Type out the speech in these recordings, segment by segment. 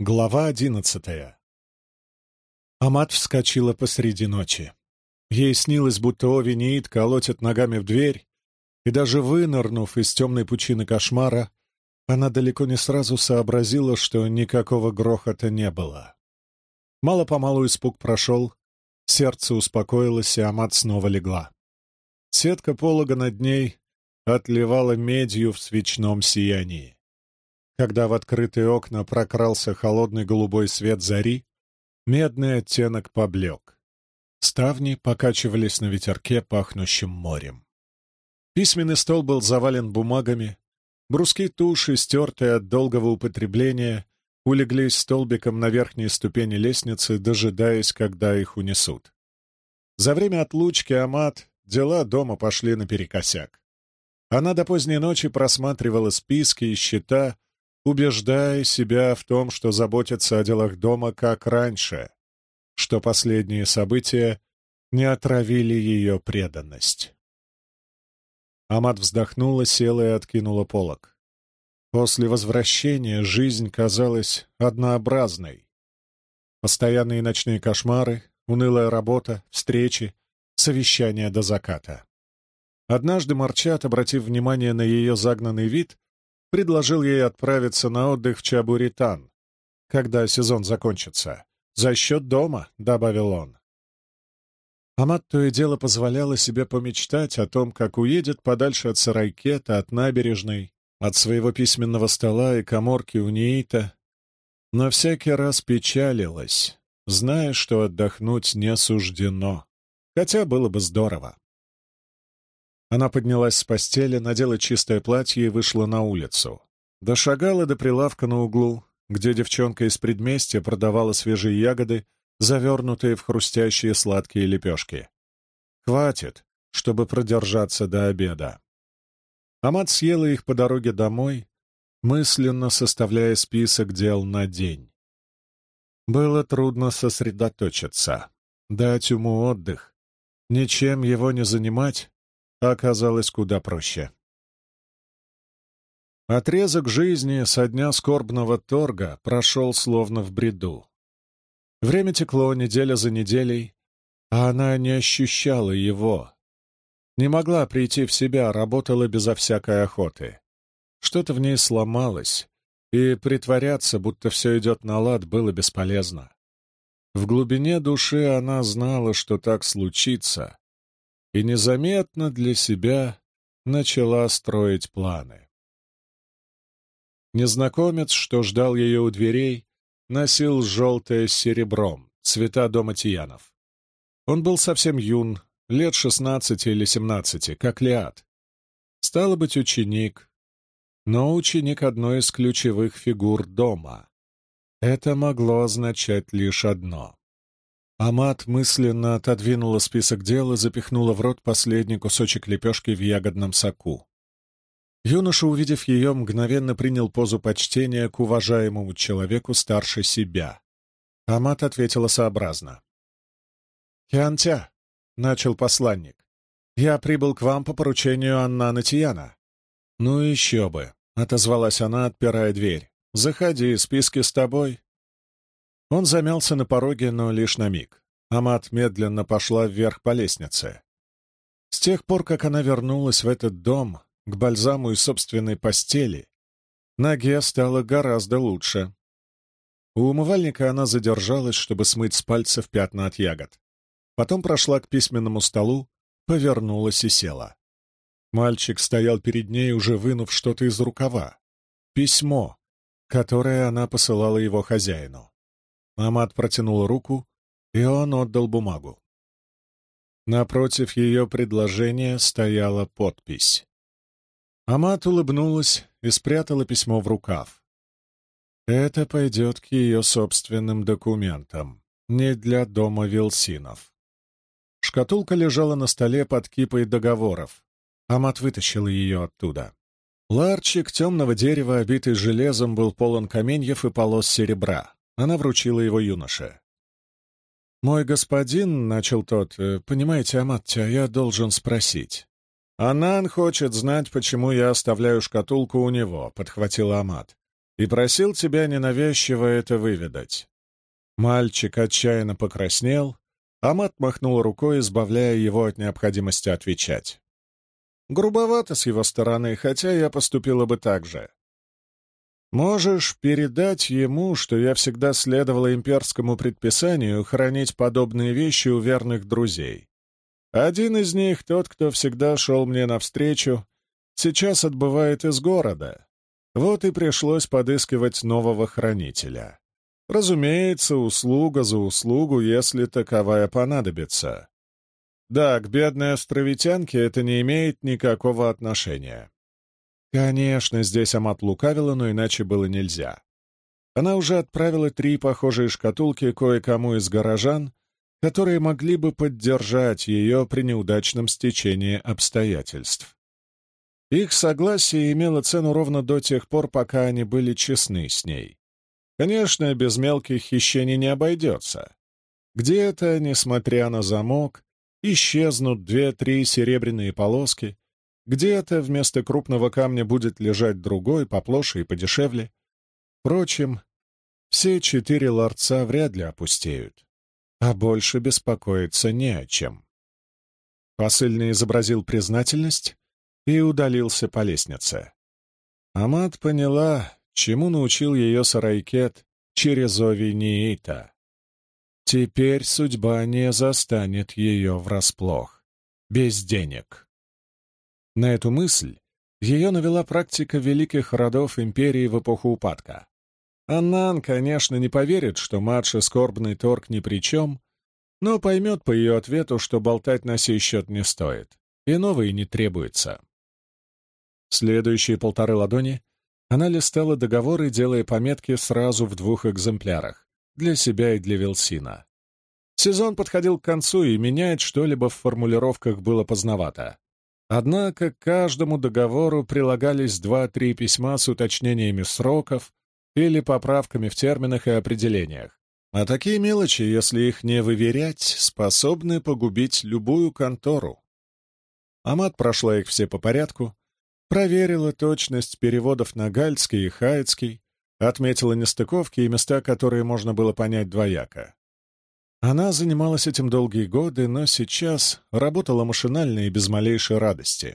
Глава 11. Амат вскочила посреди ночи. Ей снилось, будто Ови Ниит колотит ногами в дверь, и даже вынырнув из темной пучины кошмара, она далеко не сразу сообразила, что никакого грохота не было. Мало-помалу испуг прошел, сердце успокоилось, и Амат снова легла. Сетка полога над ней отливала медью в свечном сиянии. Когда в открытые окна прокрался холодный голубой свет зари, медный оттенок поблек. Ставни покачивались на ветерке, пахнущем морем. Письменный стол был завален бумагами, бруски туши, стертые от долгого употребления, улеглись столбиком на верхней ступени лестницы, дожидаясь, когда их унесут. За время отлучки Амат дела дома пошли наперекосяк. Она до поздней ночи просматривала списки и счета, убеждая себя в том, что заботится о делах дома как раньше, что последние события не отравили ее преданность. Амат вздохнула, села и откинула полог. После возвращения жизнь казалась однообразной. Постоянные ночные кошмары, унылая работа, встречи, совещания до заката. Однажды Марчат, обратив внимание на ее загнанный вид, предложил ей отправиться на отдых в Чабуритан, когда сезон закончится. «За счет дома», — добавил он. Амат то и дело позволяла себе помечтать о том, как уедет подальше от Сарайкета, от набережной, от своего письменного стола и каморки у Ниита, но всякий раз печалилась, зная, что отдохнуть не суждено, хотя было бы здорово. Она поднялась с постели, надела чистое платье и вышла на улицу. Дошагала до прилавка на углу, где девчонка из предместья продавала свежие ягоды, завернутые в хрустящие сладкие лепешки. Хватит, чтобы продержаться до обеда. Амат съела их по дороге домой, мысленно составляя список дел на день. Было трудно сосредоточиться, дать уму отдых, ничем его не занимать, оказалось куда проще. Отрезок жизни со дня скорбного торга прошел словно в бреду. Время текло неделя за неделей, а она не ощущала его. Не могла прийти в себя, работала безо всякой охоты. Что-то в ней сломалось, и притворяться, будто все идет на лад, было бесполезно. В глубине души она знала, что так случится, и незаметно для себя начала строить планы. Незнакомец, что ждал ее у дверей, носил желтое с серебром, цвета дома Тиянов. Он был совсем юн, лет 16 или 17, как Лиад. Стало быть, ученик, но ученик одной из ключевых фигур дома. Это могло означать лишь одно. Амат мысленно отодвинула список дел и запихнула в рот последний кусочек лепешки в ягодном соку. Юноша, увидев ее, мгновенно принял позу почтения к уважаемому человеку старше себя. Амат ответила сообразно. «Хиантя», — начал посланник, — «я прибыл к вам по поручению Аннана Тияна». «Ну еще бы», — отозвалась она, отпирая дверь. «Заходи, списки с тобой». Он замялся на пороге, но лишь на миг. Амат медленно пошла вверх по лестнице. С тех пор, как она вернулась в этот дом, к бальзаму и собственной постели, ноге стало гораздо лучше. У умывальника она задержалась, чтобы смыть с пальцев пятна от ягод. Потом прошла к письменному столу, повернулась и села. Мальчик стоял перед ней, уже вынув что-то из рукава. Письмо, которое она посылала его хозяину. Амат протянул руку, и он отдал бумагу. Напротив ее предложения стояла подпись. Амат улыбнулась и спрятала письмо в рукав. Это пойдет к ее собственным документам, не для дома Вилсинов. Шкатулка лежала на столе под кипой договоров. Амат вытащила ее оттуда. Ларчик темного дерева, обитый железом, был полон каменьев и полос серебра. Она вручила его юноше. «Мой господин», — начал тот, — «понимаете, Амаття, я должен спросить». «Анан хочет знать, почему я оставляю шкатулку у него», — подхватила Амат. и просил тебя ненавязчиво это выведать». Мальчик отчаянно покраснел, Амат махнул рукой, избавляя его от необходимости отвечать. Грубовато с его стороны, хотя я поступила бы так же. Можешь передать ему, что я всегда следовала имперскому предписанию хранить подобные вещи у верных друзей. Один из них, тот, кто всегда шел мне навстречу, сейчас отбывает из города. Вот и пришлось подыскивать нового хранителя. Разумеется, услуга за услугу, если таковая понадобится. Да, к бедной островитянке это не имеет никакого отношения. Конечно, здесь Амат лукавила, но иначе было нельзя. Она уже отправила 3 похожие шкатулки кое-кому из горожан, которые могли бы поддержать ее при неудачном стечении обстоятельств. Их согласие имело цену ровно до тех пор, пока они были честны с ней. Конечно, без мелких хищений не обойдется. Где-то, несмотря на замок, исчезнут 2-3 серебряные полоски, где-то вместо крупного камня будет лежать другой, поплоше и подешевле. Впрочем, все 4 ларца вряд ли опустеют, а больше беспокоиться не о чем. Посыльный изобразил признательность и удалился по лестнице. Амат поняла, чему научил ее Сарайкет через Овиниита. Теперь судьба не застанет ее врасплох, без денег. На эту мысль ее навела практика великих родов империи в эпоху упадка. Аннан, конечно, не поверит, что младший скорбный торг ни при чем, но поймет по ее ответу, что болтать на сей счет не стоит, иного и не требуется. Следующие 1,5 ладони она листала договоры, делая пометки сразу в 2 экземплярах, для себя и для Вилсина. Сезон подходил к концу, и менять что-либо в формулировках было поздновато. Однако к каждому договору прилагались 2-3 письма с уточнениями сроков или поправками в терминах и определениях. А такие мелочи, если их не выверять, способны погубить любую контору. Амат прошла их все по порядку, проверила точность переводов на гальский и хаитский, отметила нестыковки и места, которые можно было понять двояко. Она занималась этим долгие годы, но сейчас работала машинально и без малейшей радости.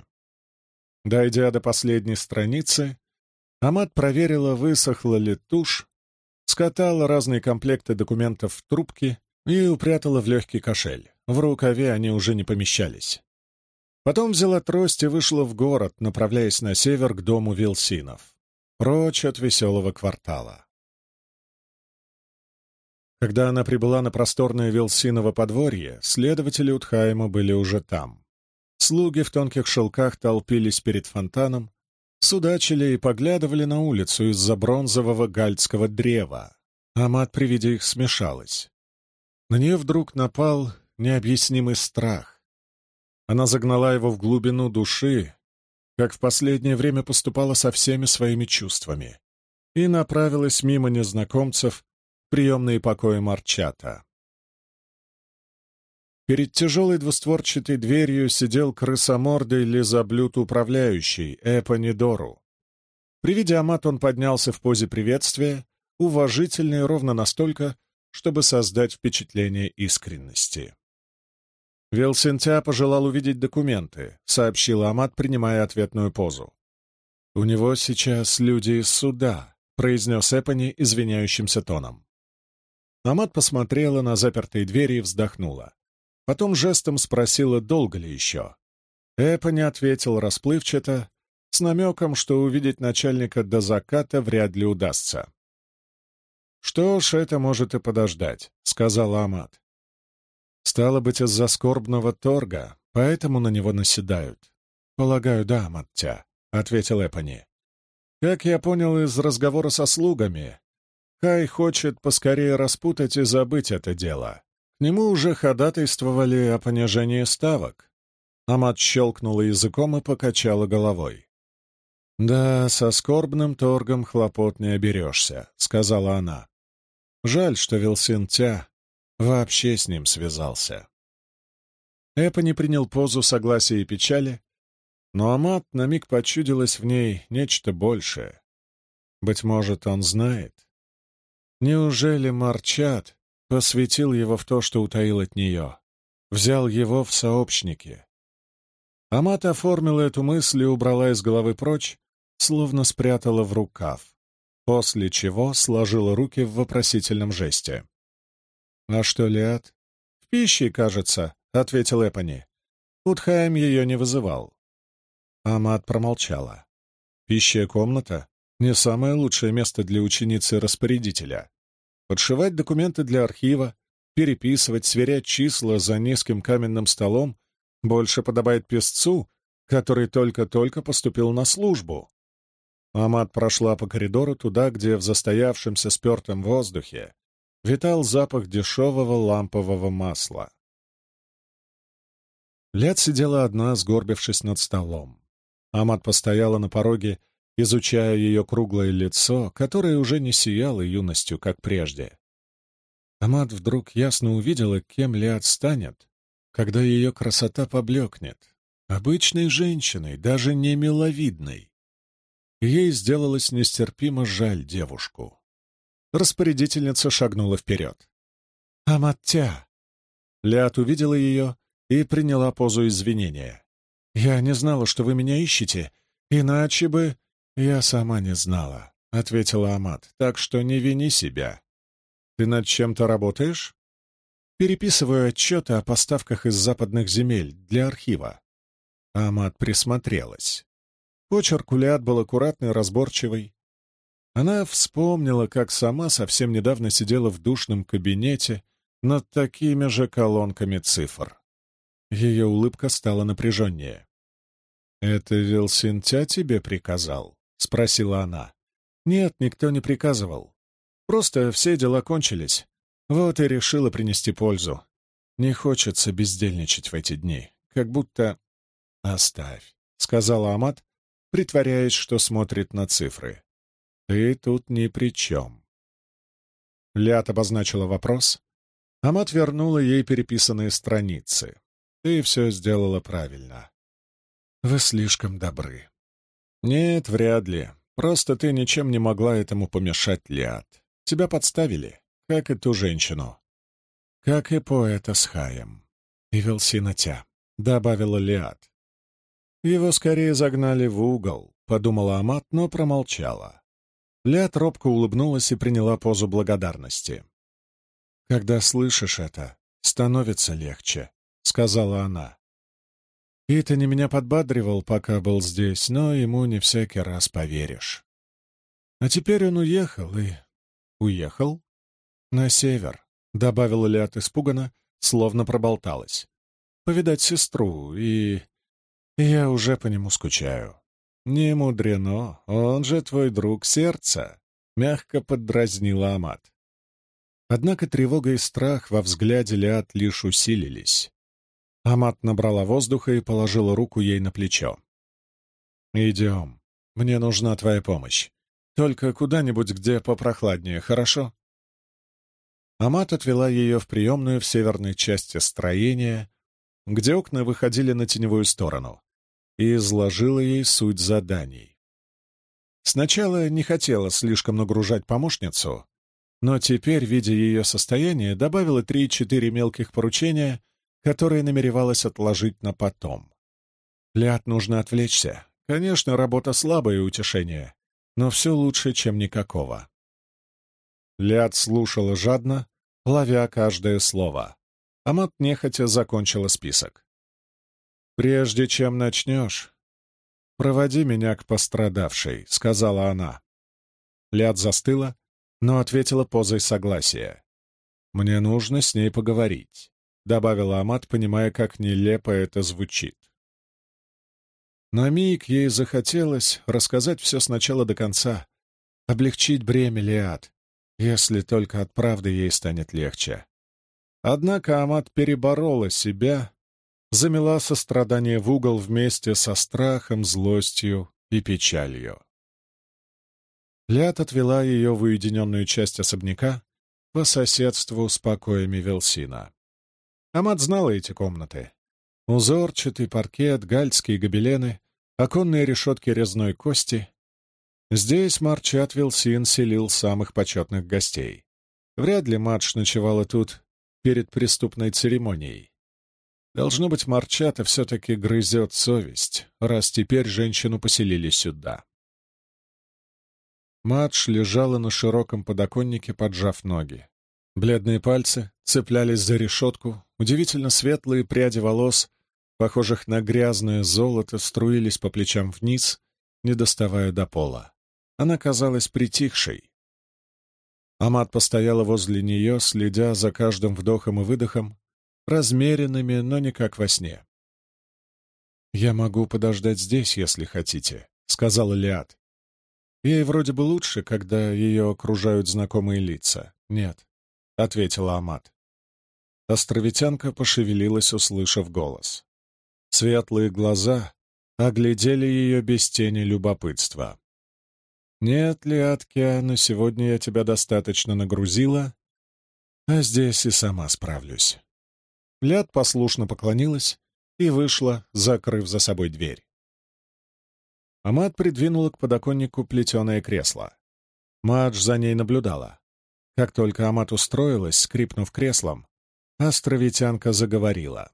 Дойдя до последней страницы, Амат проверила, высохла ли тушь, скатала разные комплекты документов в трубки и упрятала в легкий кошель. В рукаве они уже не помещались. Потом взяла трость и вышла в город, направляясь на север к дому Вилсинов, прочь от веселого квартала. Когда она прибыла на просторное Вилсиново подворье, следователи Утхайма были уже там. Слуги в тонких шелках толпились перед фонтаном, судачили и поглядывали на улицу из-за бронзового гальдского древа. Амат при виде их смешалась. На нее вдруг напал необъяснимый страх. Она загнала его в глубину души, как в последнее время поступала со всеми своими чувствами, и направилась мимо незнакомцев в приемные покои Марчата. Перед тяжелой двустворчатой дверью сидел крысомордый лизоблюд управляющий Эпонидору. При виде Амат он поднялся в позе приветствия, уважительный ровно настолько, чтобы создать впечатление искренности. «Вилсинтя пожелал увидеть документы», — сообщила Амат, принимая ответную позу. «У него сейчас люди из суда», — произнес Эпони извиняющимся тоном. Амат посмотрела на запертые двери и вздохнула. Потом жестом спросила, долго ли еще. Эпони ответил расплывчато, с намеком, что увидеть начальника до заката вряд ли удастся. «Что ж, это может и подождать», — сказала Амат. «Стало быть, из-за скорбного торга, поэтому на него наседают». «Полагаю, да, Амаття», — ответил Эпони. «Как я понял из разговора со слугами, Кай хочет поскорее распутать и забыть это дело. К нему уже ходатайствовали о понижении ставок». Амат щелкнула языком и покачала головой. «Да, со скорбным торгом хлопот не оберешься», — сказала она. «Жаль, что Вилсинтя вообще с ним связался». Эпони принял позу согласия и печали, но Амат на миг почудилось в ней нечто большее. Быть может, он знает? Неужели Марчат посвятил его в то, что утаил от нее? Взял его в сообщники? Амат оформила эту мысль и убрала из головы прочь, словно спрятала в рукав, после чего сложила руки в вопросительном жесте. «А что, Лиад?» «В пище, кажется», — ответил Эпони. Утхайм ее не вызывал. Амат промолчала. Пищая комната — не самое лучшее место для ученицы-распорядителя. Подшивать документы для архива, переписывать, сверять числа за низким каменным столом больше подобает песцу, который только-только поступил на службу. Амат прошла по коридору туда, где в застоявшемся спертом воздухе витал запах дешевого лампового масла. Лет сидела одна, сгорбившись над столом. Амат постояла на пороге, изучая ее круглое лицо, которое уже не сияло юностью, как прежде. Амат вдруг ясно увидела, кем Лиад станет, когда ее красота поблекнет. Обычной женщиной, даже не миловидной. Ей сделалось нестерпимо жаль девушку. Распорядительница шагнула вперед. «Амаття!» Лиад увидела ее и приняла позу извинения. «Я не знала, что вы меня ищете, иначе бы...» «Я сама не знала», — ответила Амат, — «так что не вини себя. Ты над чем-то работаешь?» «Переписываю отчеты о поставках из западных земель для архива». Амат присмотрелась. Почерк у Лиад был аккуратный, разборчивый. Она вспомнила, как сама совсем недавно сидела в душном кабинете над такими же колонками цифр. Ее улыбка стала напряженнее. «Это Вилсинтя тебе приказал?» — спросила она. «Нет, никто не приказывал. Просто все дела кончились. Вот и решила принести пользу. Не хочется бездельничать в эти дни. Как будто...» «Оставь», — сказала Амат, притворяясь, что смотрит на цифры. «Ты тут ни при чем». Лиад обозначила вопрос. Амат вернула ей переписанные страницы. «Ты все сделала правильно». «Вы слишком добры». «Нет, вряд ли. Просто ты ничем не могла этому помешать, Лиад. Тебя подставили, как и ту женщину. Как и поэта с Хаем. И Вилсинотя», — добавила Лиад. «Его скорее загнали в угол», — подумала Амат, но промолчала. Лиад робко улыбнулась и приняла позу благодарности. «Когда слышишь это, становится легче», — сказала она. «Итани меня подбадривал, пока был здесь, но ему не всякий раз поверишь. А теперь он уехал и...» «Уехал?» «На север», — добавила Лиад испуганно, словно проболталась. «Повидать сестру, и я уже по нему скучаю». «Не мудрено, он же твой друг сердца», — мягко поддразнила Амат. Однако тревога и страх во взгляде Лиад лишь усилились. Амат набрала воздуха и положила руку ей на плечо. «Идем. Мне нужна твоя помощь. Только куда-нибудь, где попрохладнее, хорошо?» Амат отвела ее в приемную в северной части строения, где окна выходили на теневую сторону, и изложила ей суть заданий. Сначала не хотела слишком нагружать помощницу, но теперь, видя ее состояние, добавила 3-4 мелких поручения, которые намеревалась отложить на потом. Лиад нужно отвлечься. Конечно, работа слабое утешение, но все лучше, чем никакого. Лиад слушала жадно, ловя каждое слово. Амат нехотя закончила список. «Прежде чем начнешь, проводи меня к пострадавшей», — сказала она. Лиад застыла, но ответила позой согласия. «Мне нужно с ней поговорить», — добавила Амат, понимая, как нелепо это звучит. На миг ей захотелось рассказать все сначала до конца, облегчить бремя Лиад, если только от правды ей станет легче. Однако Амат переборола себя, замела сострадание в угол вместе со страхом, злостью и печалью. Лиад отвела ее в уединенную часть особняка по соседству с покоями Вилсина. Амат знала эти комнаты. Узорчатый паркет, гальские гобелены, оконные решетки резной кости. Здесь Марчат Вилсин селил самых почетных гостей. Вряд ли Мадж ночевала тут перед преступной церемонией. Должно быть, Марчата все-таки грызет совесть, раз теперь женщину поселили сюда. Мадж лежала на широком подоконнике, поджав ноги. Бледные пальцы цеплялись за решетку, удивительно светлые пряди волос, похожих на грязное золото, струились по плечам вниз, не доставая до пола. Она казалась притихшей. Амат постояла возле нее, следя за каждым вдохом и выдохом, размеренными, но не как во сне. «Я могу подождать здесь, если хотите», — сказала Лиад. Ей вроде бы лучше, когда ее окружают знакомые лица. «Нет», — ответила Амат. Островитянка пошевелилась, услышав голос. Светлые глаза оглядели ее без тени любопытства. «Нет, Лиадкия, на сегодня я тебя достаточно нагрузила, а здесь и сама справлюсь». Ляд послушно поклонилась и вышла, закрыв за собой дверь. Амат придвинула к подоконнику плетеное кресло. Мадж за ней наблюдала. Как только Амат устроилась, скрипнув креслом, островитянка заговорила.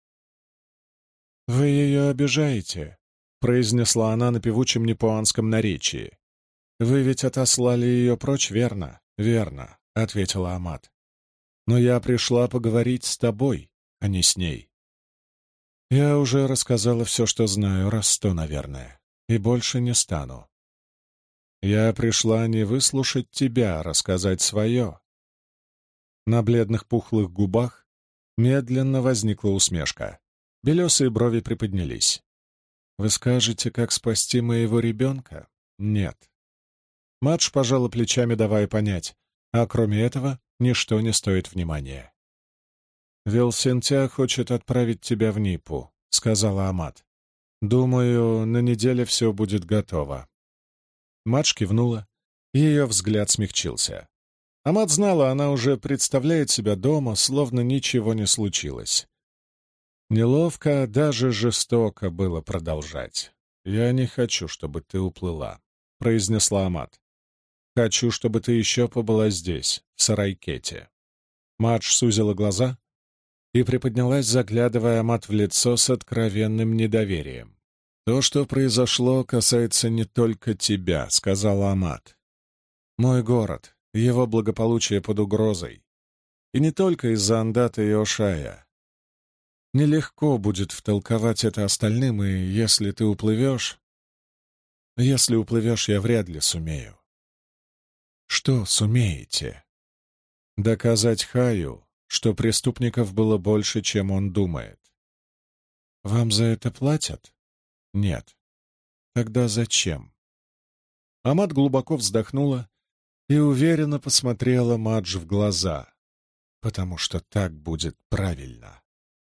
«Вы ее обижаете», — произнесла она на певучем непуанском наречии. «Вы ведь отослали ее прочь, верно?» «Верно», — ответила Амат. «Но я пришла поговорить с тобой, а не с ней. Я уже рассказала все, что знаю, раз 100, наверное, и больше не стану. Я пришла не выслушать тебя, а рассказать свое». На бледных пухлых губах медленно возникла усмешка. Белесые брови приподнялись. «Вы скажете, как спасти моего ребенка?» «Нет». Мадж пожала плечами, давая понять, а кроме этого ничто не стоит внимания. «Вилсентя хочет отправить тебя в Нипу», — сказала Амат. «Думаю, на неделе все будет готово». Мадж кивнула, и ее взгляд смягчился. Амат знала, она уже представляет себя дома, словно ничего не случилось. Неловко, даже жестоко было продолжать. «Я не хочу, чтобы ты уплыла», — произнесла Амат. «Хочу, чтобы ты еще побыла здесь, в Сарайкете». Мадж сузила глаза и приподнялась, заглядывая Амат в лицо с откровенным недоверием. «То, что произошло, касается не только тебя», — сказала Амат. «Мой город, его благополучие под угрозой. И не только из-за Андата и Ошая. Нелегко будет втолковать это остальным, и если ты уплывешь... Если уплывешь, я вряд ли сумею». «Что сумеете?» «Доказать Хаю, что преступников было больше, чем он думает». «Вам за это платят?» «Нет». «Тогда зачем?» Амат глубоко вздохнула и уверенно посмотрела Мадж в глаза, потому что так будет правильно.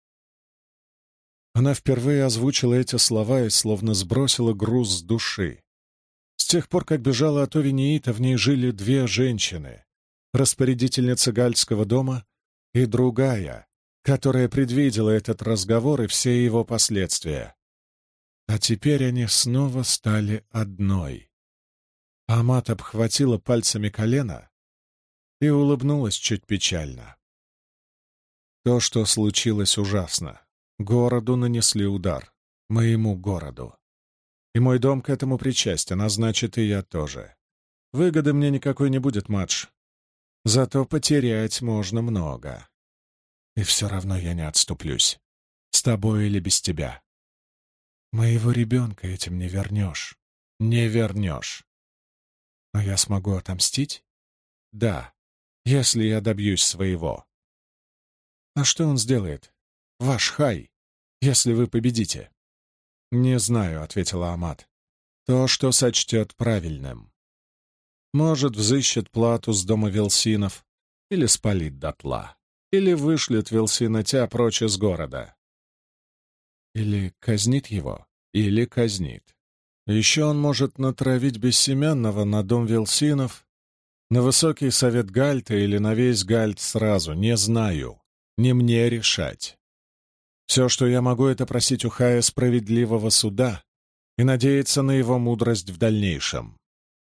Она впервые озвучила эти слова и словно сбросила груз с души. С тех пор, как бежала от Овениита, в ней жили две женщины — распорядительница Гальдского дома и другая, которая предвидела этот разговор и все его последствия. А теперь они снова стали одной. Амат обхватила пальцами колено и улыбнулась чуть печально. То, что случилось, ужасно. Городу нанесли удар. Моему городу. И мой дом к этому причастен, а значит, и я тоже. Выгоды мне никакой не будет, Мадж. Зато потерять можно много. И все равно я не отступлюсь. С тобой или без тебя. Моего ребенка этим не вернешь. Не вернешь. Но я смогу отомстить? Да, если я добьюсь своего. А что он сделает? Ваш Хай, если вы победите? «Не знаю», — ответила Амат. «То, что сочтет правильным. Может, взыщет плату с дома Вилсинов, или спалит дотла, или вышлет Вилсина Тя прочь из города. Или казнит его, или казнит. Еще он может натравить Бессемянного на дом Вилсинов, на высокий совет Гальта или на весь Гальт сразу, не знаю, не мне решать. Все, что я могу, это просить у Хая справедливого суда и надеяться на его мудрость в дальнейшем.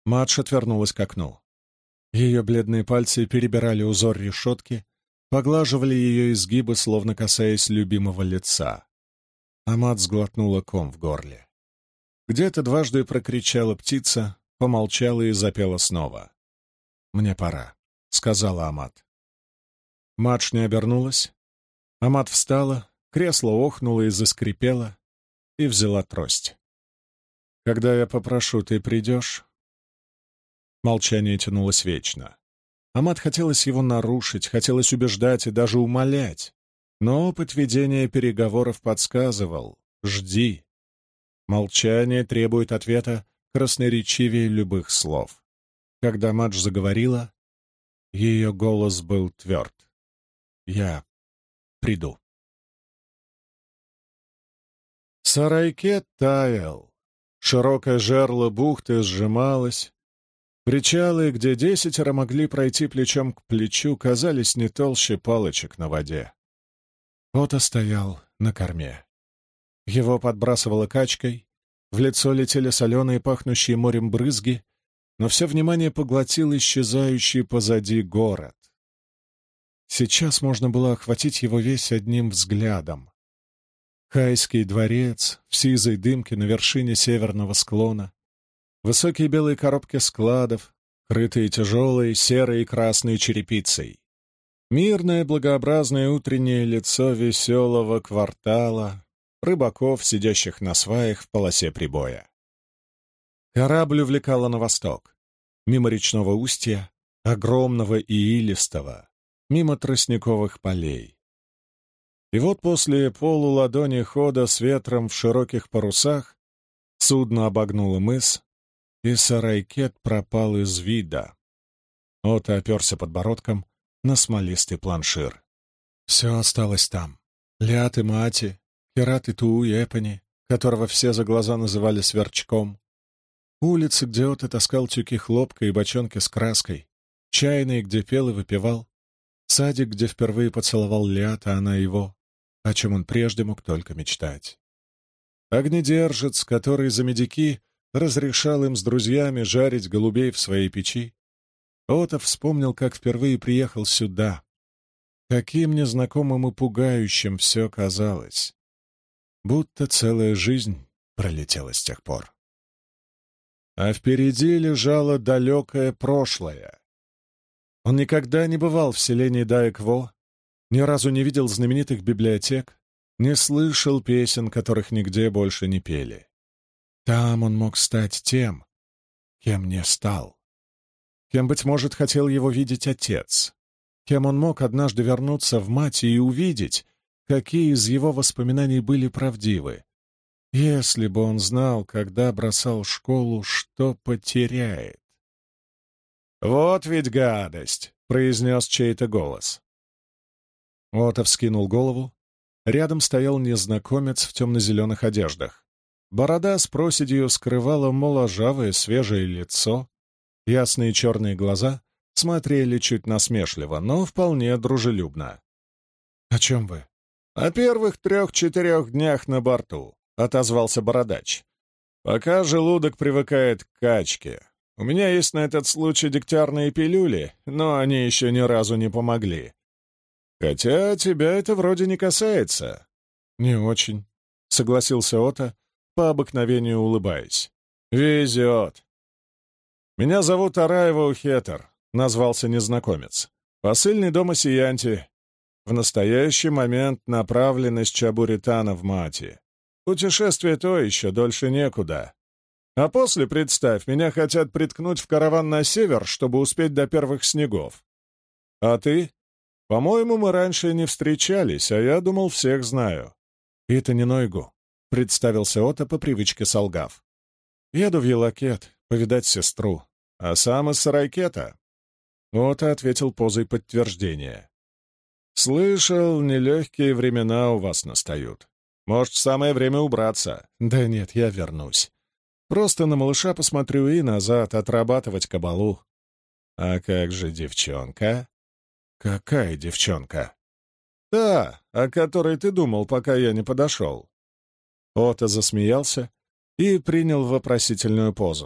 Мадж отвернулась к окну. Ее бледные пальцы перебирали узор решетки, поглаживали ее изгибы, словно касаясь любимого лица. Амат сглотнула ком в горле. Где-то дважды прокричала птица, помолчала и запела снова. «Мне пора», — сказала Амат. Мадж не обернулась. Амат встала, кресло охнуло и заскрипело, и взяла трость. «Когда я попрошу, ты придешь?» Молчание тянулось вечно. Амат хотелось его нарушить, хотелось убеждать и даже умолять. Но опыт ведения переговоров подсказывал: «Жди». Молчание требует ответа красноречивее любых слов. Когда Мадж заговорила, ее голос был тверд. «Я приду». Сарайкет таял. Широкое жерло бухты сжималось. Причалы, где 10 могли пройти плечом к плечу, казались не толще палочек на воде. Ота стоял на корме. Его подбрасывало качкой, в лицо летели соленые, пахнущие морем брызги, но все внимание поглотил исчезающий позади город. Сейчас можно было охватить его весь одним взглядом. Хайский дворец в сизой дымке на вершине северного склона, высокие белые коробки складов, крытые тяжелой серой и красной черепицей. Мирное, благообразное утреннее лицо веселого квартала, рыбаков, сидящих на сваях в полосе прибоя. Корабль увлекала на восток, мимо речного устья, огромного и илистого, мимо тростниковых полей. И вот после полуладони хода с ветром в широких парусах судно обогнуло мыс, и Сарайкет пропал из вида. Ота оперся подбородком на смолистый планшир. Все осталось там. Ляты Мати, Керат и Туу Эпани, которого все за глаза называли Сверчком. Улицы, где Ота таскал тюки хлопка и бочонки с краской. Чайные, где пел и выпивал. Садик, где впервые поцеловал Лят, а она его, о чем он прежде мог только мечтать. Огнедержец, который за медики разрешал им с друзьями жарить голубей в своей печи. Ота вспомнил, как впервые приехал сюда. Каким незнакомым и пугающим все казалось. Будто целая жизнь пролетела с тех пор. А впереди лежало далекое прошлое. Он никогда не бывал в селении Даекво, ни разу не видел знаменитых библиотек, не слышал песен, которых нигде больше не пели. Там он мог стать тем, кем не стал. Кем, быть может, хотел его видеть отец. Кем он мог однажды вернуться в мать и увидеть, какие из его воспоминаний были правдивы. Если бы он знал, когда бросал школу, что потеряет. «Вот ведь гадость!» — произнес чей-то голос. Ота вскинул голову. Рядом стоял незнакомец в темно-зеленых одеждах. Борода с проседью скрывала моложавое свежее лицо, ясные черные глаза смотрели чуть насмешливо, но вполне дружелюбно. «О чем вы?» «О первых 3-4 днях на борту», — отозвался бородач. «Пока желудок привыкает к качке. У меня есть на этот случай дегтярные пилюли, но они еще ни разу не помогли. Хотя тебя это вроде не касается». «Не очень», — согласился Ота, по обыкновению улыбаясь. «Везет». «Меня зовут Араева Ухетер», — назвался незнакомец. «Посыльный дома Сиянти. В настоящий момент направлен из Чабуритана в Мати. Путешествие то еще, дольше некуда. А после, представь, меня хотят приткнуть в караван на север, чтобы успеть до первых снегов. А ты? По-моему, мы раньше не встречались, а я думал, всех знаю». «Это не Нойгу», — представился Ота по привычке солгав. «Еду в Елакет повидать сестру, а сам из Сарайкета». Ота ответил позой подтверждения. «Слышал, нелегкие времена у вас настают. Может, самое время убраться?» «Да нет, я вернусь. Просто на малыша посмотрю и назад отрабатывать кабалу». «А как же девчонка?» «Какая девчонка?» «Та, о которой ты думал, пока я не подошел». Ота засмеялся и принял вопросительную позу.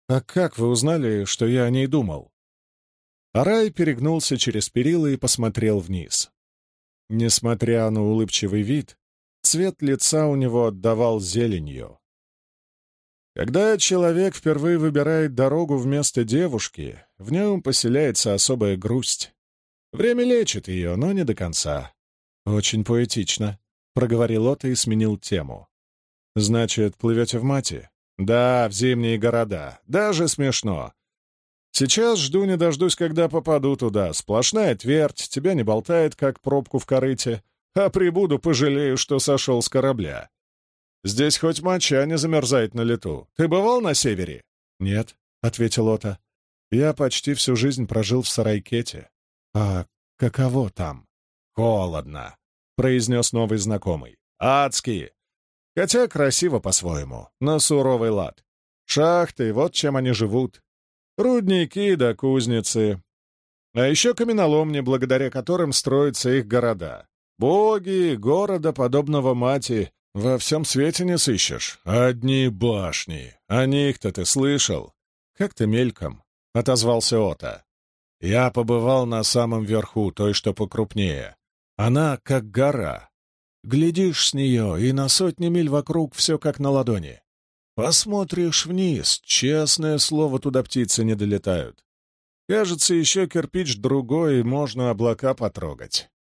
«А как вы узнали, что я о ней думал?» Арай перегнулся через перила и посмотрел вниз. Несмотря на улыбчивый вид, цвет лица у него отдавал зеленью. Когда человек впервые выбирает дорогу вместо девушки, в нем поселяется особая грусть. Время лечит ее, но не до конца. «Очень поэтично», — проговорил Отто и сменил тему. «Значит, плывете в Мати?» «Да, в зимние города. Даже смешно. Сейчас жду не дождусь, когда попаду туда. Сплошная твердь, тебя не болтает, как пробку в корыте, а прибуду, пожалею, что сошел с корабля. Здесь хоть моча не замерзает на лету. Ты бывал на севере?» «Нет», — ответил Отто. «Я почти всю жизнь прожил в Сарайкете. А каково там?» «Холодно», — произнес новый знакомый. «Адски. Хотя красиво по-своему, на суровый лад. Шахты, вот чем они живут. Рудники да кузницы. А еще каменоломни, благодаря которым строятся их города. Боги, города, подобного Мати, во всем свете не сыщешь. Одни башни. О них-то ты слышал?» «Как-то мельком», — отозвался Отто. «Я побывал на самом верху, той, что покрупнее. Она как гора. Глядишь с нее, и на сотни миль вокруг все как на ладони. Посмотришь вниз, честное слово, туда птицы не долетают. Кажется, еще кирпич другой, и можно облака потрогать».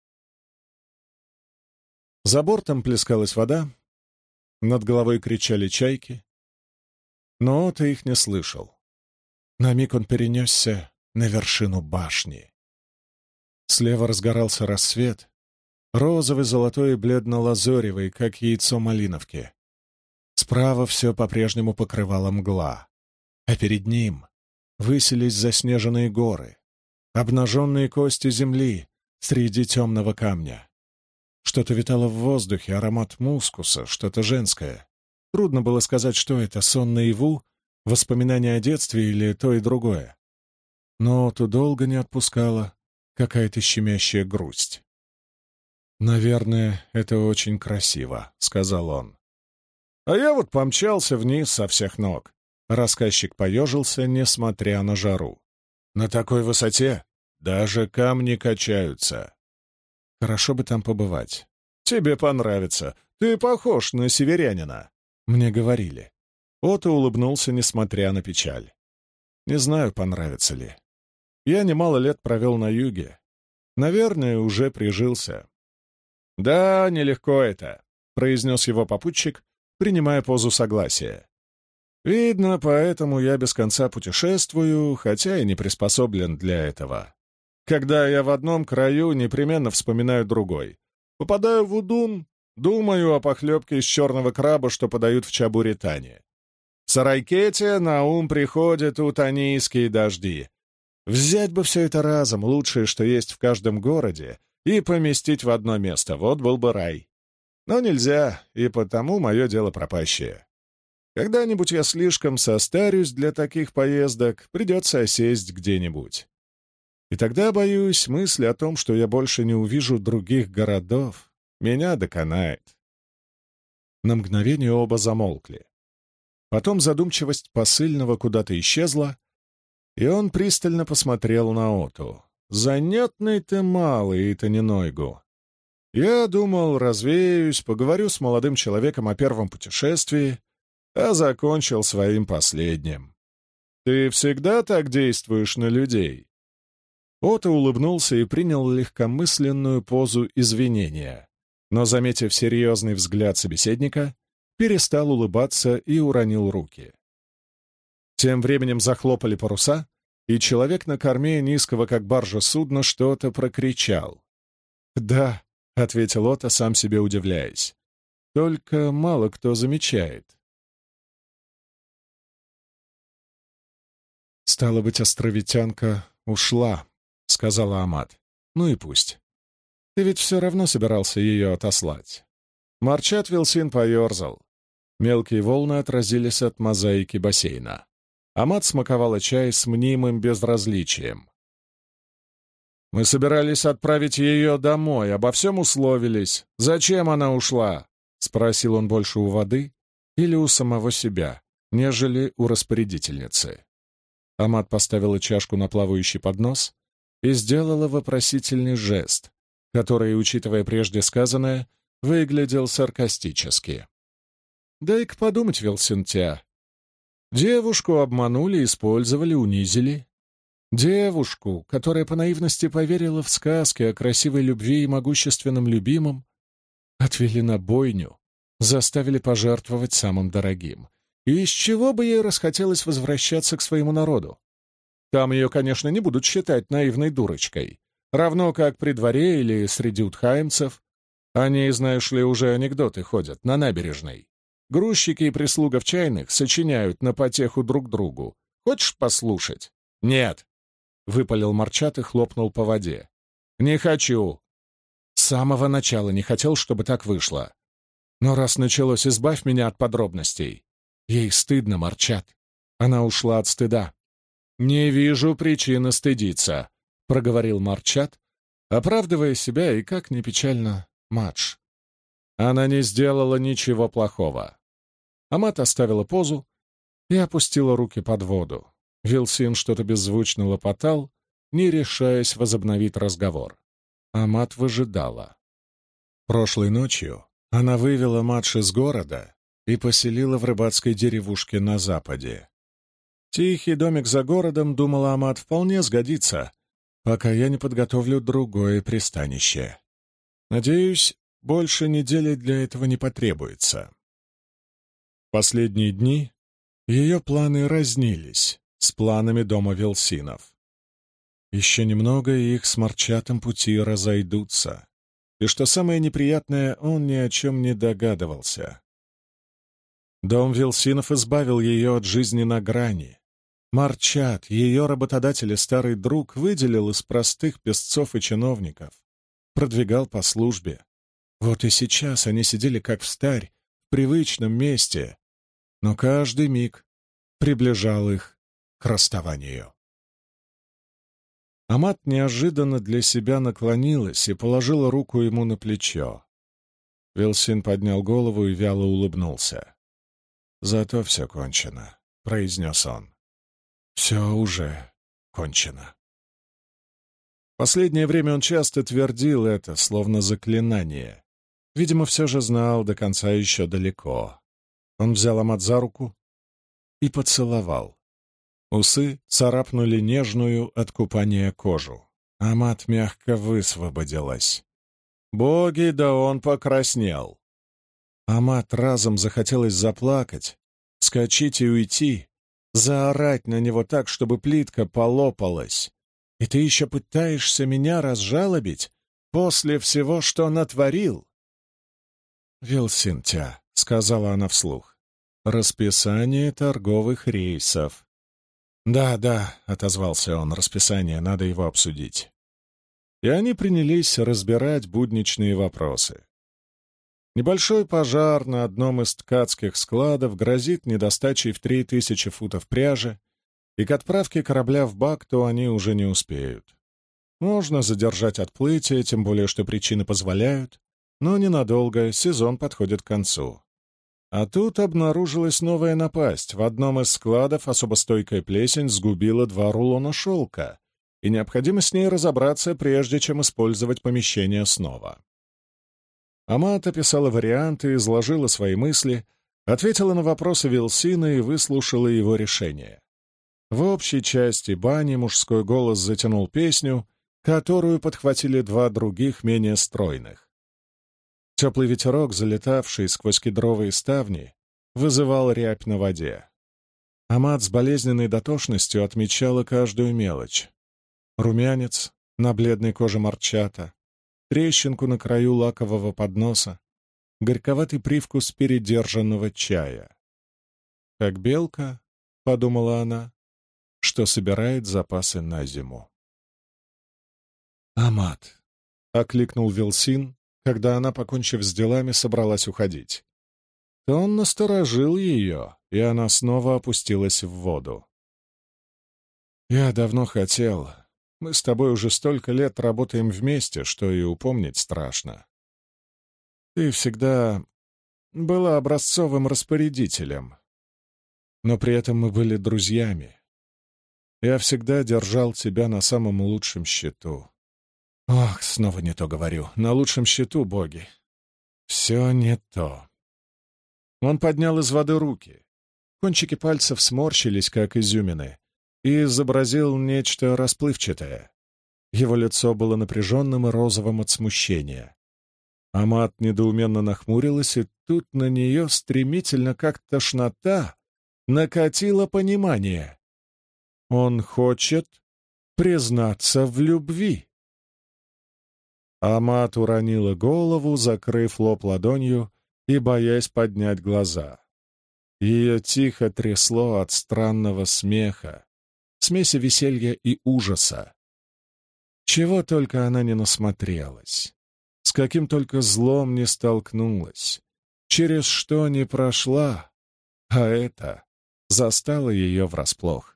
За бортом плескалась вода, над головой кричали чайки, но Отто их не слышал. На миг он перенесся на вершину башни. Слева разгорался рассвет, розовый, золотой и бледно-лазоревый, как яйцо малиновки. Справа все по-прежнему покрывала мгла, а перед ним высились заснеженные горы, обнаженные кости земли среди темного камня. Что-то витало в воздухе, аромат мускуса, что-то женское. Трудно было сказать, что это, сон наяву, воспоминания о детстве или то и другое. Но Отто долго не отпускала какая-то щемящая грусть. «Наверное, это очень красиво», — сказал он. «А я вот помчался вниз со всех ног». Рассказчик поежился, несмотря на жару. «На такой высоте даже камни качаются. Хорошо бы там побывать. Тебе понравится. Ты похож на северянина». Мне говорили. Отто улыбнулся, несмотря на печаль. Не знаю, понравится ли. Я немало лет провел на юге. Наверное, уже прижился. «Да, нелегко это», — произнес его попутчик, принимая позу согласия. «Видно, поэтому я без конца путешествую, хотя и не приспособлен для этого. Когда я в одном краю, непременно вспоминаю другой. Попадаю в Удун, думаю о похлебке из черного краба, что подают в Чабуретане. В Сарайкете на ум приходят утанийские дожди. Взять бы все это разом, лучшее, что есть в каждом городе, и поместить в одно место, вот был бы рай. Но нельзя, и потому мое дело пропащее. Когда-нибудь я слишком состарюсь для таких поездок, придется осесть где-нибудь. И тогда, боюсь, мысль о том, что я больше не увижу других городов, меня доконает». На мгновение оба замолкли. Потом задумчивость посыльного куда-то исчезла, и он пристально посмотрел на Отто. «Занятный ты малый, Итанинойгу. Я думал, развеюсь, поговорю с молодым человеком о первом путешествии, а закончил своим последним. Ты всегда так действуешь на людей?» Отто улыбнулся и принял легкомысленную позу извинения, но, заметив серьезный взгляд собеседника, перестал улыбаться и уронил руки. Тем временем захлопали паруса, и человек на корме низкого, как баржа, судна что-то прокричал. «Да», — ответил Отто, сам себе удивляясь, — «только мало кто замечает». «Стало быть, островитянка ушла», — сказала Амат. «Ну и пусть. Ты ведь все равно собирался ее отослать». Марчат Вилсин поерзал. Мелкие волны отразились от мозаики бассейна. Амат смаковала чай с мнимым безразличием. «Мы собирались отправить ее домой, обо всем условились. Зачем она ушла?» — спросил он больше у воды или у самого себя, нежели у распорядительницы. Амат поставила чашку на плавающий поднос и сделала вопросительный жест, который, учитывая прежде сказанное, выглядел саркастически. «Дай-ка подумать, Вилсентя. Девушку обманули, использовали, унизили. Девушку, которая по наивности поверила в сказки о красивой любви и могущественном любимом, отвели на бойню, заставили пожертвовать самым дорогим. И из чего бы ей расхотелось возвращаться к своему народу? Там ее, конечно, не будут считать наивной дурочкой, равно как при дворе или среди утхаймцев. Они, знаешь ли, уже анекдоты ходят на набережной. Грузчики и прислуга в чайных сочиняют на потеху друг другу. Хочешь послушать? Нет, — выпалил Марчат и хлопнул по воде. Не хочу. С самого начала не хотел, чтобы так вышло. Но раз началось, избавь меня от подробностей. Ей стыдно, Марчат. Она ушла от стыда. «Не вижу причины стыдиться», — проговорил Марчат, оправдывая себя и, как ни печально, Мадж. Она не сделала ничего плохого. Амат оставила позу и опустила руки под воду. Вилсин что-то беззвучно лопотал, не решаясь возобновить разговор. Амат выжидала. Прошлой ночью она вывела Мадж из города и поселила в рыбацкой деревушке на западе. Тихий домик за городом, думала Амат, вполне сгодится, пока я не подготовлю другое пристанище. Надеюсь, больше недели для этого не потребуется. Последние дни ее планы разнились с планами дома Вилсинов. Еще немного, и их с Марчатом пути разойдутся. И что самое неприятное, он ни о чем не догадывался. Дом Вилсинов избавил ее от жизни на грани. Марчат, ее работодатель и старый друг, выделил из простых песцов и чиновников, продвигал по службе. Вот и сейчас они сидели как встарь, в привычном месте, но каждый миг приближал их к расставанию. Амат неожиданно для себя наклонилась и положила руку ему на плечо. Вилсин поднял голову и вяло улыбнулся. «Зато все кончено», — произнес он. «Все уже кончено». Последнее время он часто твердил это, словно заклинание. Видимо, все же знал, до конца еще далеко. Он взял Амат за руку и поцеловал. Усы царапнули нежную от купания кожу. Амат мягко высвободилась. Боги, да он покраснел. Амат разом захотелось заплакать, вскочить и уйти, заорать на него так, чтобы плитка полопалась. И ты еще пытаешься меня разжалобить после всего, что натворил? «Вилсинтя», — сказала она вслух, — «расписание торговых рейсов». «Да, — отозвался он, — расписание, надо его обсудить». И они принялись разбирать будничные вопросы. Небольшой пожар на одном из ткацких складов грозит недостачей в 3000 футов пряжи, и к отправке корабля в Бакту они уже не успеют. Можно задержать отплытие, тем более что причины позволяют, но ненадолго, сезон подходит к концу. А тут обнаружилась новая напасть. В одном из складов особо стойкая плесень сгубила 2 рулона шелка, и необходимо с ней разобраться, прежде чем использовать помещение снова. Амат описала варианты, изложила свои мысли, ответила на вопросы Вилсина и выслушала его решение. В общей части бани мужской голос затянул песню, которую подхватили 2 других, менее стройных. Теплый ветерок, залетавший сквозь кедровые ставни, вызывал рябь на воде. Амат с болезненной дотошностью отмечала каждую мелочь. Румянец на бледной коже Марчата, трещинку на краю лакового подноса, горьковатый привкус передержанного чая. «Как белка», — подумала она, — что собирает запасы на зиму. «Амат», — окликнул Вилсин, когда она, покончив с делами, собралась уходить. То он насторожил ее, и она снова опустилась в воду. «Я давно хотел. Мы с тобой уже столько лет работаем вместе, что и упомнить страшно. Ты всегда была образцовым распорядителем, но при этом мы были друзьями. Я всегда держал тебя на самом лучшем счету. Ох, снова не то говорю. На лучшем счету, боги. Все не то. Он поднял из воды руки. Кончики пальцев сморщились, как изюмины, и изобразил нечто расплывчатое. Его лицо было напряженным и розовым от смущения. Амат недоуменно нахмурилась, и тут на нее стремительно, как тошнота, накатило понимание. Он хочет признаться в любви. Амат уронила голову, закрыв лоб ладонью и боясь поднять глаза. Ее тихо трясло от странного смеха, смеси веселья и ужаса. Чего только она не насмотрелась, с каким только злом не столкнулась, через что не прошла, а это застало ее врасплох.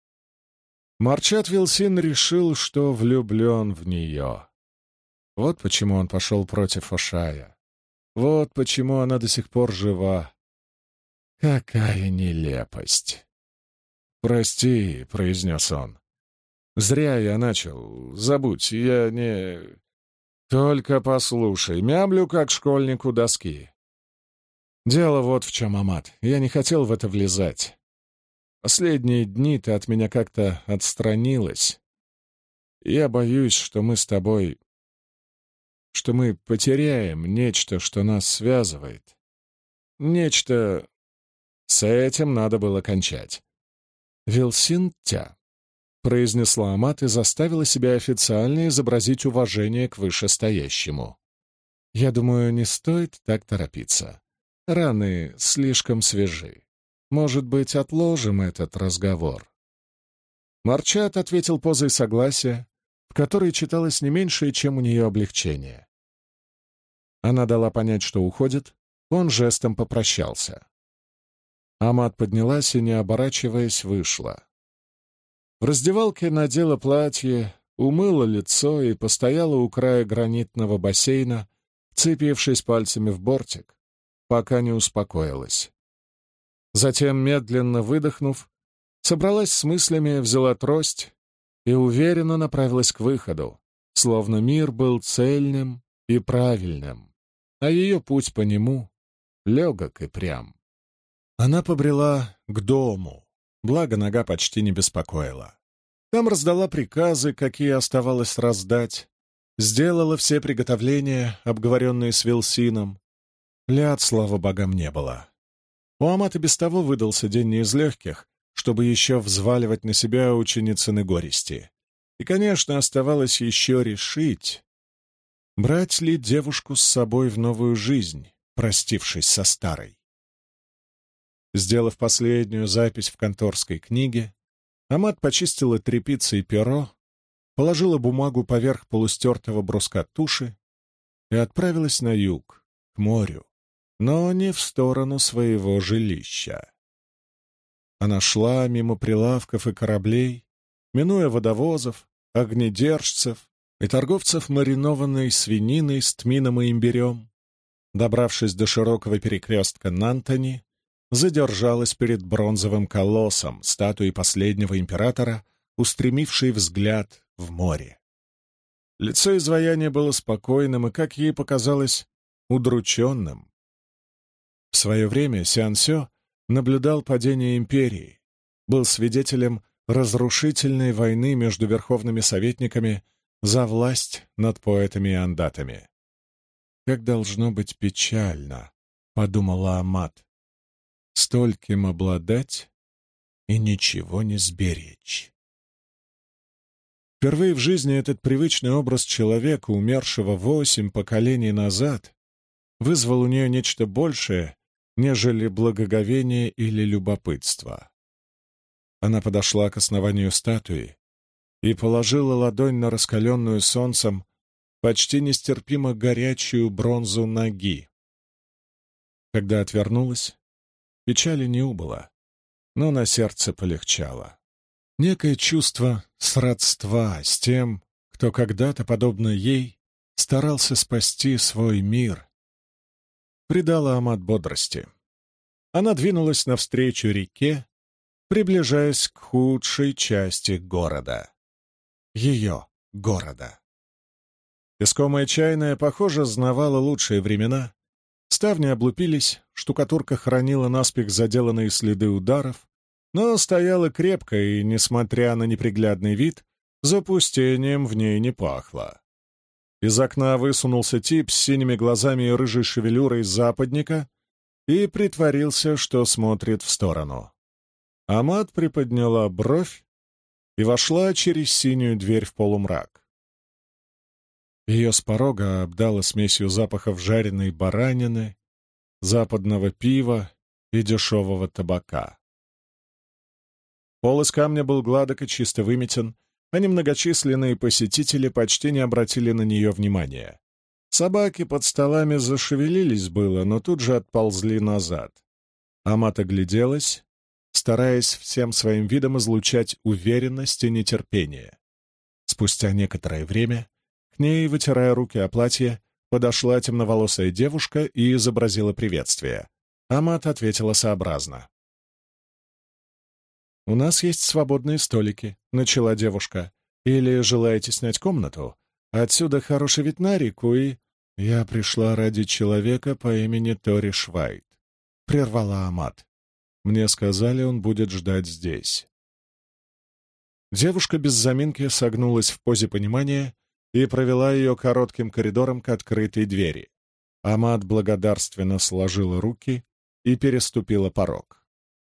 Марчат Вилсин решил, что влюблен в нее. Вот почему он пошел против Ошая. Вот почему она до сих пор жива. Какая нелепость! «Прости», — произнес он. «Зря я начал. Забудь, я не...» «Только послушай, мямлю, как школьник у доски. Дело вот в чем, Амат. Я не хотел в это влезать. Последние дни ты от меня как-то отстранилась. Я боюсь, что мы с тобой... что мы потеряем нечто, что нас связывает. Нечто... С этим надо было кончать». «Вилсин-тя», — произнесла Амат и заставила себя официально изобразить уважение к вышестоящему. «Я думаю, не стоит так торопиться. Раны слишком свежи. Может быть, отложим этот разговор?» Марчат ответил позой согласия, в которой читалось не меньшее, чем у нее облегчение. Она дала понять, что уходит, он жестом попрощался. Амат поднялась и, не оборачиваясь, вышла. В раздевалке надела платье, умыла лицо и постояла у края гранитного бассейна, вцепившись пальцами в бортик, пока не успокоилась. Затем, медленно выдохнув, собралась с мыслями, взяла трость и уверенно направилась к выходу, словно мир был цельным и правильным, а ее путь по нему легок и прям. Она побрела к дому, благо нога почти не беспокоила. Там раздала приказы, какие оставалось раздать, сделала все приготовления, обговоренные с Вилсином. Ляд, слава богам, не было. У Амата без того выдался день не из легких, чтобы еще взваливать на себя ученицыны горести. И, конечно, оставалось еще решить, брать ли девушку с собой в новую жизнь, простившись со старой. Сделав последнюю запись в конторской книге, Амат почистила тряпицей перо, положила бумагу поверх полустертого бруска туши и отправилась на юг, к морю, но не в сторону своего жилища. Она шла мимо прилавков и кораблей, минуя водовозов, огнедержцев и торговцев маринованной свининой с тмином и имбирем. Добравшись до широкого перекрестка Нантони, задержалась перед бронзовым колоссом, статуей последнего императора, устремившей взгляд в море. Лицо изваяния было спокойным и, как ей показалось, удрученным. В свое время Сян-Сё наблюдал падение империи, был свидетелем разрушительной войны между верховными советниками за власть над поэтами и андатами. «Как должно быть печально», — подумала Амат, — «стольким обладать и ничего не сберечь». Впервые в жизни этот привычный образ человека, умершего 8 поколений назад, вызвал у нее нечто большее, нежели благоговение или любопытство. Она подошла к основанию статуи и положила ладонь на раскаленную солнцем почти нестерпимо горячую бронзу ноги. Когда отвернулась, печали не убыло, но на сердце полегчало. Некое чувство сродства с тем, кто когда-то, подобно ей, старался спасти свой мир, придало Амат бодрости. Она двинулась навстречу реке, приближаясь к худшей части города. Ее города. Искомая чайная, похоже, знавала лучшие времена. Ставни облупились, штукатурка хранила наспех заделанные следы ударов, но стояла крепко и, несмотря на неприглядный вид, запустением в ней не пахло. Из окна высунулся тип с синими глазами и рыжей шевелюрой западника и притворился, что смотрит в сторону. Амат приподняла бровь и вошла через синюю дверь в полумрак. Ее с порога обдало смесью запахов жареной баранины, западного пива и дешевого табака. Пол из камня был гладок и чисто выметен, а немногочисленные посетители почти не обратили на нее внимания. Собаки под столами зашевелились было, но тут же отползли назад. Амат огляделась, стараясь всем своим видом излучать уверенность и нетерпение. Спустя некоторое время к ней, вытирая руки о платье, подошла темноволосая девушка и изобразила приветствие. Амат ответила сообразно. «У нас есть свободные столики», — начала девушка. «Или желаете снять комнату? Отсюда хороший вид на реку и...» «Я пришла ради человека по имени Тори Швайт», — прервала Амат. «Мне сказали, он будет ждать здесь». Девушка без заминки согнулась в позе понимания и провела ее коротким коридором к открытой двери. Амат благодарственно сложила руки и переступила порог.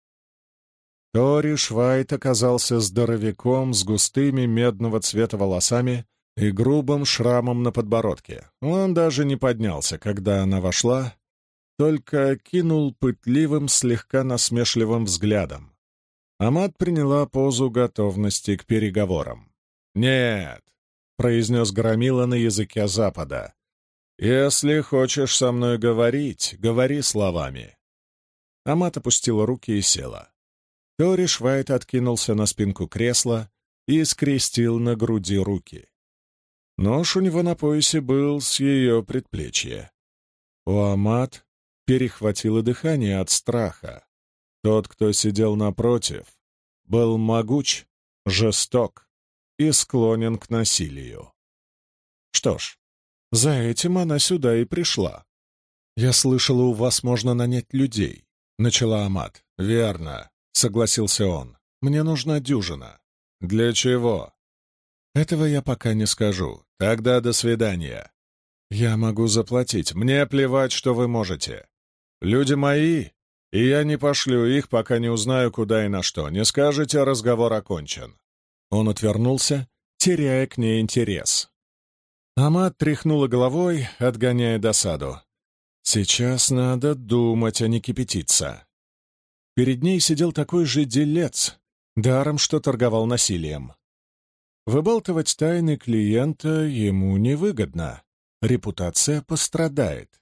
Тори Швайт оказался здоровяком с густыми медного цвета волосами и грубым шрамом на подбородке. Он даже не поднялся, когда она вошла, только кинул пытливым, слегка насмешливым взглядом. Амат приняла позу готовности к переговорам. «Нет», — произнес громила на языке Запада, — «если хочешь со мной говорить, говори словами». Амат опустила руки и села. Тори Швайт откинулся на спинку кресла и скрестил на груди руки. Нож у него на поясе был с ее предплечья. У Амат перехватило дыхание от страха. Тот, кто сидел напротив, был могуч, жесток и склонен к насилию. Что ж, за этим она сюда и пришла. «Я слышала, у вас можно нанять людей», — начала Амат. «Верно», — согласился он. «Мне нужна дюжина». «Для чего?» «Этого я пока не скажу. Тогда до свидания». «Я могу заплатить. Мне плевать, что вы можете. Люди мои, и я не пошлю их, пока не узнаю, куда и на что. Не скажете, разговор окончен». Он отвернулся, теряя к ней интерес. Амат тряхнула головой, отгоняя досаду. «Сейчас надо думать, а не кипятиться». Перед ней сидел такой же делец, даром что торговал насилием. Выбалтывать тайны клиента ему невыгодно, репутация пострадает.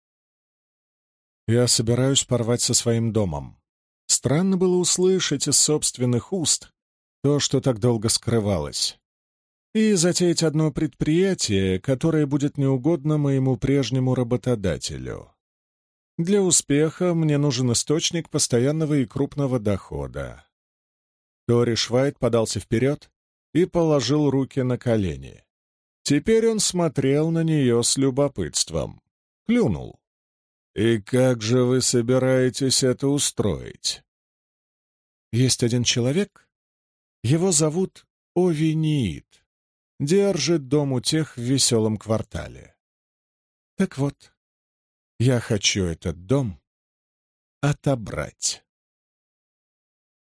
Я собираюсь порвать со своим домом. Странно было услышать из собственных уст то, что так долго скрывалось, и затеять одно предприятие, которое будет неугодно моему прежнему работодателю. Для успеха мне нужен источник постоянного и крупного дохода. Тори Швайт подался вперед и положил руки на колени. Теперь он смотрел на нее с любопытством. Клюнул. «И как же вы собираетесь это устроить?» «Есть один человек. Его зовут Овениит. Держит дом у тех в веселом квартале. Так вот, я хочу этот дом отобрать».